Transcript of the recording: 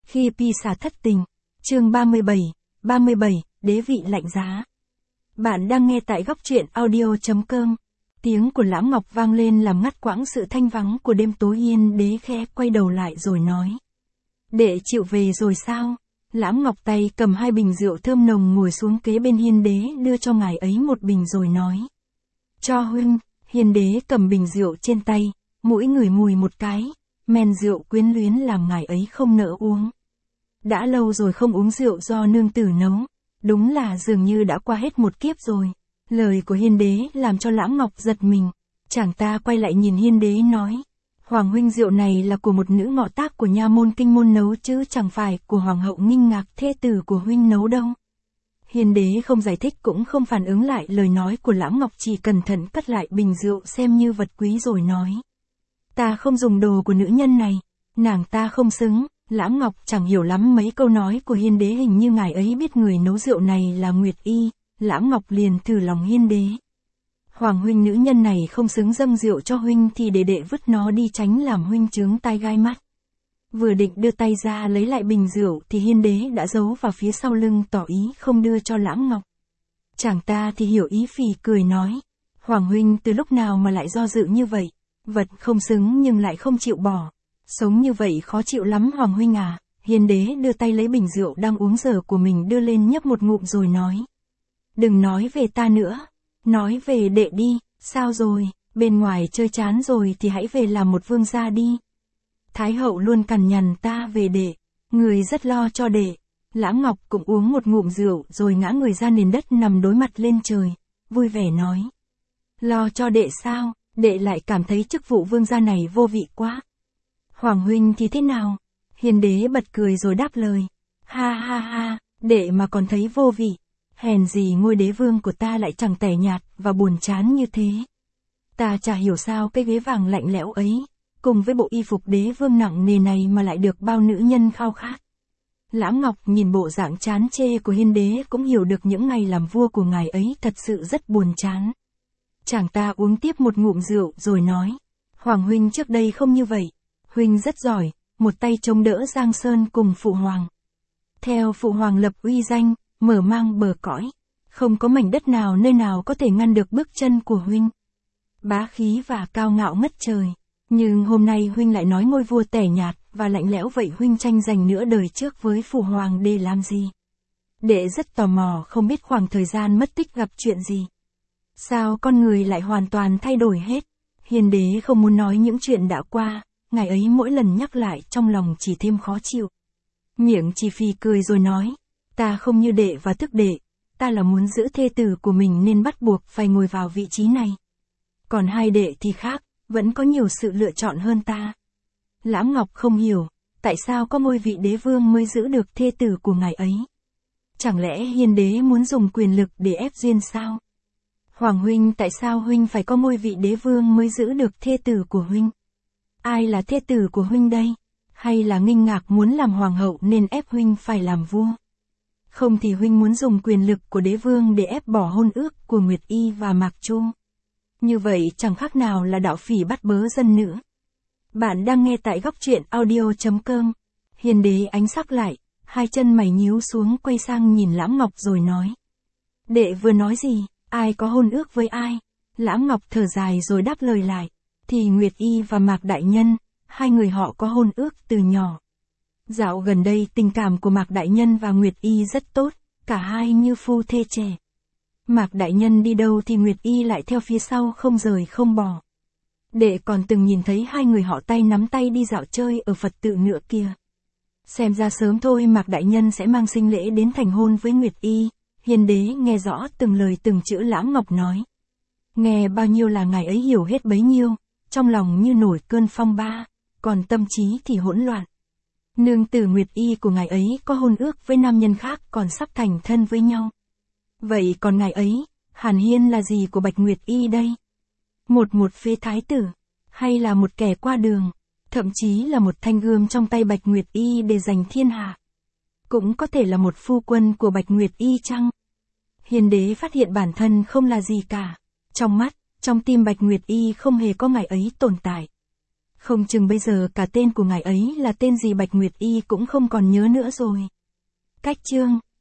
Khi Pisa thất tình. Chương 37, đế vị lạnh giá. Bạn đang nghe tại góc truyện audio.com. Tiếng của Lãm Ngọc vang lên làm ngắt quãng sự thanh vắng của đêm tối. Hiên đế khẽ quay đầu lại rồi nói. Đệ chịu về rồi sao? Lãm Ngọc tay cầm hai bình rượu thơm nồng ngồi xuống kế bên hiên đế, đưa cho ngài ấy một bình rồi nói. Cho huynh. Hiên đế cầm bình rượu trên tay, mũi ngửi mùi một cái, men rượu quyến luyến làm ngài ấy không nỡ uống. Đã lâu rồi không uống rượu do nương tử nấu, đúng là dường như đã qua hết một kiếp rồi. Lời của hiên đế làm cho Lãm Ngọc giật mình, chàng ta quay lại nhìn hiên đế nói. Hoàng huynh, rượu này là của một nữ ngọ tác của nha môn Kinh Môn nấu chứ chẳng phải của hoàng hậu Nghinh Ngạc thê tử của huynh nấu đâu. Hiên đế không giải thích cũng không phản ứng lại lời nói của Lãm Ngọc, chỉ cẩn thận cất lại bình rượu xem như vật quý rồi nói. Ta không dùng đồ của nữ nhân này, nàng ta không xứng. Lãm Ngọc chẳng hiểu lắm mấy câu nói của hiên đế, hình như ngài ấy biết người nấu rượu này là Nguyệt Y. Lãm Ngọc liền thử lòng hiên đế. Hoàng huynh, nữ nhân này không xứng dâng rượu cho huynh thì để đệ vứt nó đi, tránh làm huynh chướng tai gai mắt. Vừa định đưa tay ra lấy lại bình rượu thì hiên đế đã giấu vào phía sau lưng tỏ ý không đưa cho Lãm Ngọc. Chàng ta thì hiểu ý, phì cười nói. Hoàng huynh từ lúc nào mà lại do dự như vậy, vật không xứng nhưng lại không chịu bỏ. Sống như vậy khó chịu lắm Hoàng huynh à. Hiên đế đưa tay lấy bình rượu đang uống dở của mình đưa lên nhấp một ngụm rồi nói. Đừng nói về ta nữa, nói về đệ đi. Sao rồi, bên ngoài chơi chán rồi thì hãy về làm một vương gia đi. Thái hậu luôn cằn nhằn ta về đệ, người rất lo cho đệ. Lãm Ngọc cũng uống một ngụm rượu rồi ngã người ra nền đất nằm đối mặt lên trời, vui vẻ nói. Lo cho đệ sao, đệ lại cảm thấy chức vụ vương gia này vô vị quá. Hoàng huynh thì thế nào? Hiên đế bật cười rồi đáp lời. Ha ha ha, đệ mà còn thấy vô vị. Hèn gì ngôi đế vương của ta lại chẳng tẻ nhạt và buồn chán như thế. Ta chả hiểu sao cái ghế vàng lạnh lẽo ấy, cùng với bộ y phục đế vương nặng nề này mà lại được bao nữ nhân khao khát. Lãm Ngọc nhìn bộ dạng chán chê của hiên đế cũng hiểu được những ngày làm vua của ngài ấy thật sự rất buồn chán. Chàng ta uống tiếp một ngụm rượu rồi nói. Hoàng huynh trước đây không như vậy. Huynh rất giỏi, một tay chống đỡ Giang Sơn cùng phụ hoàng. Theo phụ hoàng lập uy danh, mở mang bờ cõi, không có mảnh đất nào nơi nào có thể ngăn được bước chân của huynh. Bá khí và cao ngạo ngất trời. Nhưng hôm nay huynh lại nói ngôi vua tẻ nhạt và lạnh lẽo vậy, huynh tranh giành nửa đời trước với phụ hoàng để làm gì? Đệ rất tò mò không biết khoảng thời gian mất tích gặp chuyện gì. Sao con người lại hoàn toàn thay đổi hết? Hiên đế không muốn nói những chuyện đã qua, ngài ấy mỗi lần nhắc lại trong lòng chỉ thêm khó chịu. Miệng chỉ phì cười rồi nói. Ta không như đệ và thức đệ, ta là muốn giữ thê tử của mình nên bắt buộc phải ngồi vào vị trí này. Còn hai đệ thì khác, vẫn có nhiều sự lựa chọn hơn ta. Lãm Ngọc không hiểu, tại sao có ngôi vị đế vương mới giữ được thê tử của ngài ấy? Chẳng lẽ hiên đế muốn dùng quyền lực để ép duyên sao? Hoàng huynh, tại sao huynh phải có ngôi vị đế vương mới giữ được thê tử của huynh? Ai là thê tử của huynh đây? Hay là Nghinh Ngạc muốn làm hoàng hậu nên ép huynh phải làm vua? Không thì huynh muốn dùng quyền lực của đế vương để ép bỏ hôn ước của Nguyệt Y và Mạc Chu. Như vậy chẳng khác nào là đạo phỉ bắt bớ dân nữa. Bạn đang nghe tại góc truyện audio.com. Hiên đế ánh sắc lại, hai chân mày nhíu xuống quay sang nhìn Lãm Ngọc rồi nói. Đệ vừa nói gì, ai có hôn ước với ai? Lãm Ngọc thở dài rồi đáp lời lại. Thì Nguyệt Y và Mạc Đại Nhân, hai người họ có hôn ước từ nhỏ. Dạo gần đây tình cảm của Mạc Đại Nhân và Nguyệt Y rất tốt, cả hai như phu thê trẻ. Mạc Đại Nhân đi đâu thì Nguyệt Y lại theo phía sau không rời không bỏ. Đệ còn từng nhìn thấy hai người họ tay nắm tay đi dạo chơi ở Phật tự nữa kia. Xem ra sớm thôi Mạc Đại Nhân sẽ mang sinh lễ đến thành hôn với Nguyệt Y. Hiên đế nghe rõ từng lời từng chữ Lãm Ngọc nói. Nghe bao nhiêu là ngài ấy hiểu hết bấy nhiêu, trong lòng như nổi cơn phong ba, còn tâm trí thì hỗn loạn. Nương tử Nguyệt Y của ngài ấy có hôn ước với nam nhân khác còn sắp thành thân với nhau. Vậy còn ngài ấy, Hàn Hiên là gì của Bạch Nguyệt Y đây? Một phế thái tử, hay là một kẻ qua đường, thậm chí là một thanh gươm trong tay Bạch Nguyệt Y để giành thiên hạ. Cũng có thể là một phu quân của Bạch Nguyệt Y chăng? Hiên đế phát hiện bản thân không là gì cả. Trong mắt, trong tim Bạch Nguyệt Y không hề có ngài ấy tồn tại. Không chừng bây giờ cả tên của ngài ấy là tên gì Bạch Nguyệt Y cũng không còn nhớ nữa rồi. Cách chương